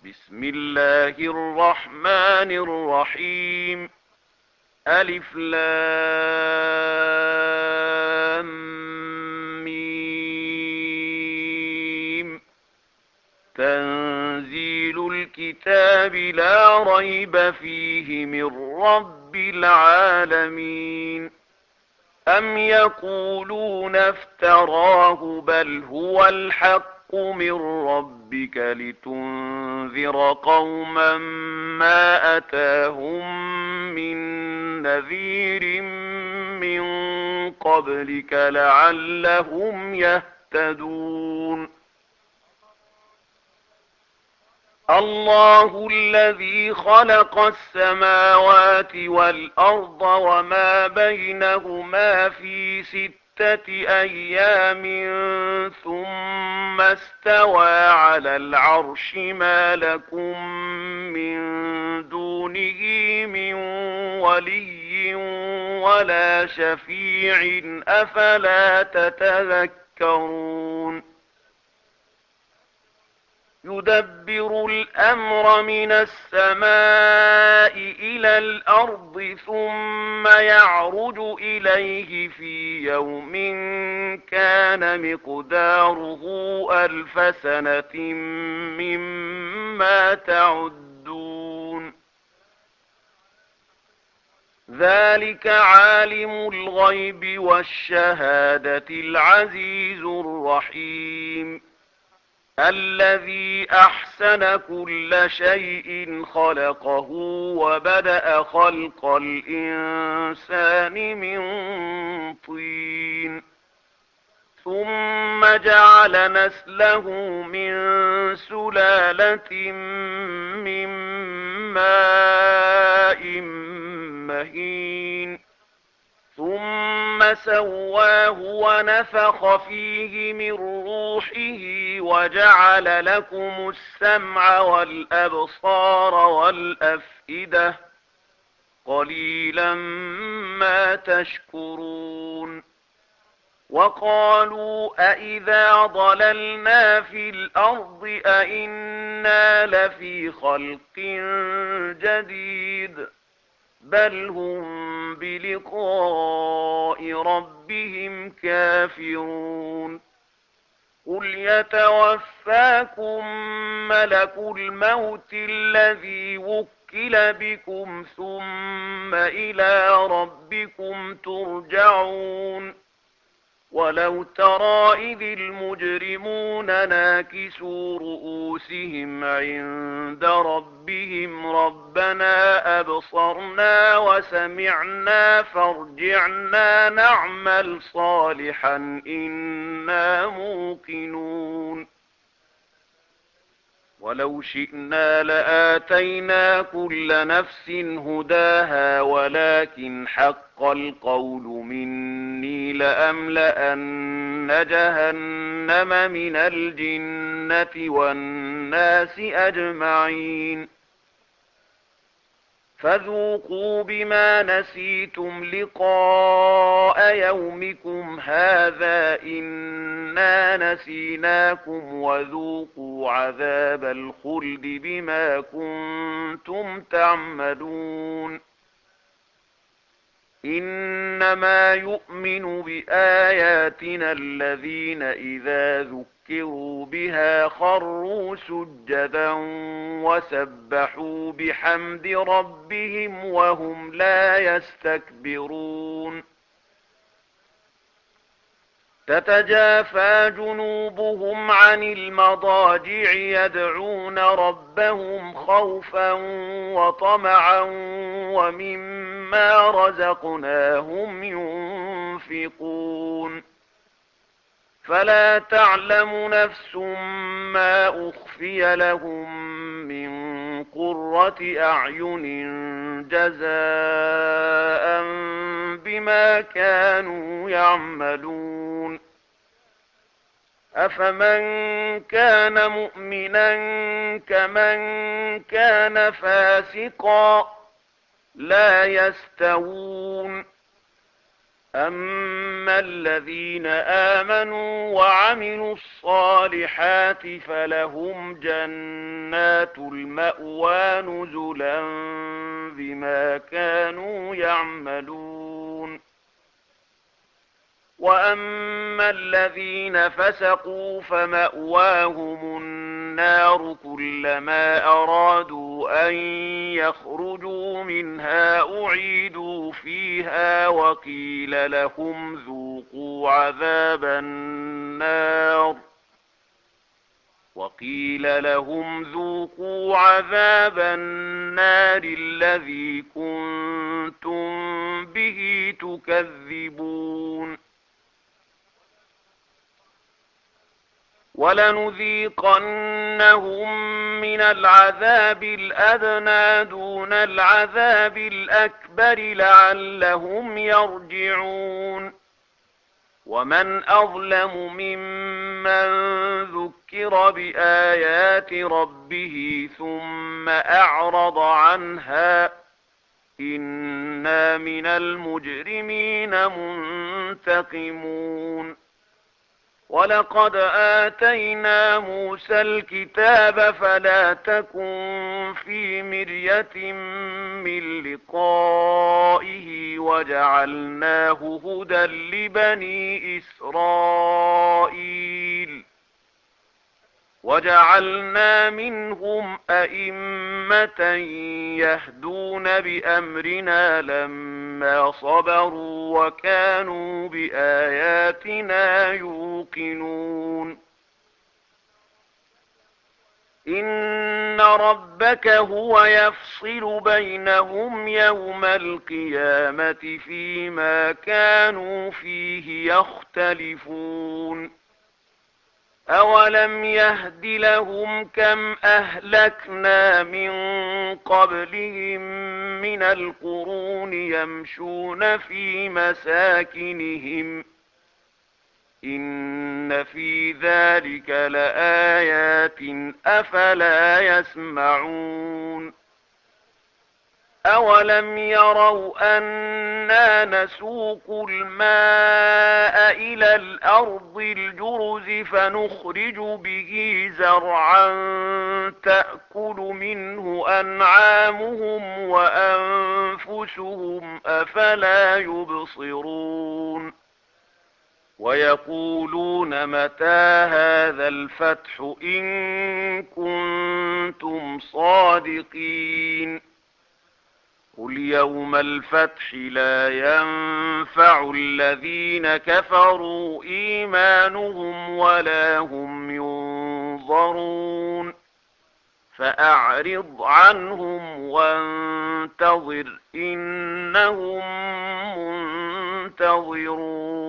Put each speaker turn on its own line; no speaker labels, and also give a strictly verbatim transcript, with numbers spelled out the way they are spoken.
بسم الله الرحمن الرحيم. ألف لام ميم. تنزيل الكتاب لا ريب فيه من رب العالمين. أم يقولون افتراه بل هو الحق من ربك لتنذر قوما ما أتاهم من نذير من قبلك لعلهم يهتدون. الله الذي خلق السماوات والأرض وما بينهما في ستة أيام ثم استوى على العرش ما لكم من دونه من ولي ولا شفيع أفلا تتذكرون. يدبر الأمر من السماء إلى الأرض ثم يعرج إليه في يوم كان مقداره ألف سنة مما تعدون. ذلك عالم الغيب والشهادة العزيز الرحيم. الذي أحسن كل شيء خلقه وبدأ خلق الإنسان من طين ثم جعل نسله من سلالة من ماء مهين ثم سواه ونفخ فيه من روحه وجعل لكم السمع والأبصار والأفئدة قليلا ما تشكرون. وقالوا أئذا ضللنا في الأرض أئنا لفي خلق جديد بل هم بلقاء ربهم كافرون. قل يتوفاكم ملك الموت الذي وكل بكم ثم إلى ربكم ترجعون. ولو ترى إذ المجرمون ناكسوا رؤوسهم عند ربهم ربنا أبصرنا وسمعنا فارجعنا نعمل صالحا إنا موقنون. ولو شئنا لآتينا كل نفس هداها ولكن حق القول مني لأملأن جهنم من الجنة والناس أجمعين. فذوقوا بما نسيتم لقاء يومكم هذا إنا نسيناكم وذوقوا عذاب الخلد بما كنتم تعملون. إنما يؤمن بآياتنا الذين إذا ذكروا بها خروا سجدا وسبحوا بحمد ربهم وهم لا يستكبرون. تتجافى جنوبهم عن المضاجع يدعون ربهم خوفا وطمعا ومما رزقناهم ينفقون. فلا تعلم نفس ما أخفي لهم من قرة أعين جزاء بما كانوا يعملون. أفمن كان مؤمنا كمن كان فاسقا لا يستوون. أما الذين آمنوا وعملوا الصالحات فلهم جنات المأوى نزلا بما كانوا يعملون. وأما الذين فسقوا فمأواهم النار كلما أرادوا أن يخرجوا منها أعيدوا فيها وقيل لهم ذوقوا عذاب النار وقيل لهم ذوقوا عذاب النار الذي كنتم به تكذبون. ولنذيقنهم من العذاب الأدنى دون العذاب الأكبر لعلهم يرجعون. ومن أظلم ممن ذكر بآيات ربه ثم أعرض عنها إنا من المجرمين منتقمون. ولقد آتينا موسى الكتاب فلا تكن في مرية من لقائه وجعلناه هدى لبني إسرائيل وجعلنا منهم أئمة يهدون بأمرنا لما صبروا وكانوا بآياتنا يوقنون. إن ربك هو يفصل بينهم يوم القيامة فيما كانوا فيه يختلفون. أولم يهد لهم كم أهلكنا من قبلهم من القرون يمشون في مساكنهم إن في ذلك لآيات أفلا يسمعون. أولم يروا أنا نسوق الماء إلى الأرض الجرز فنخرج به زرعا تأكل منه أنعامهم وأنفسهم أفلا يبصرون. ويقولون متى هذا الفتح إن كنتم صادقين. قل يوم الفتح لا ينفع الذين كفروا إيمانهم ولا هم ينظرون. فأعرض عنهم وانتظر إنهم منتظرون.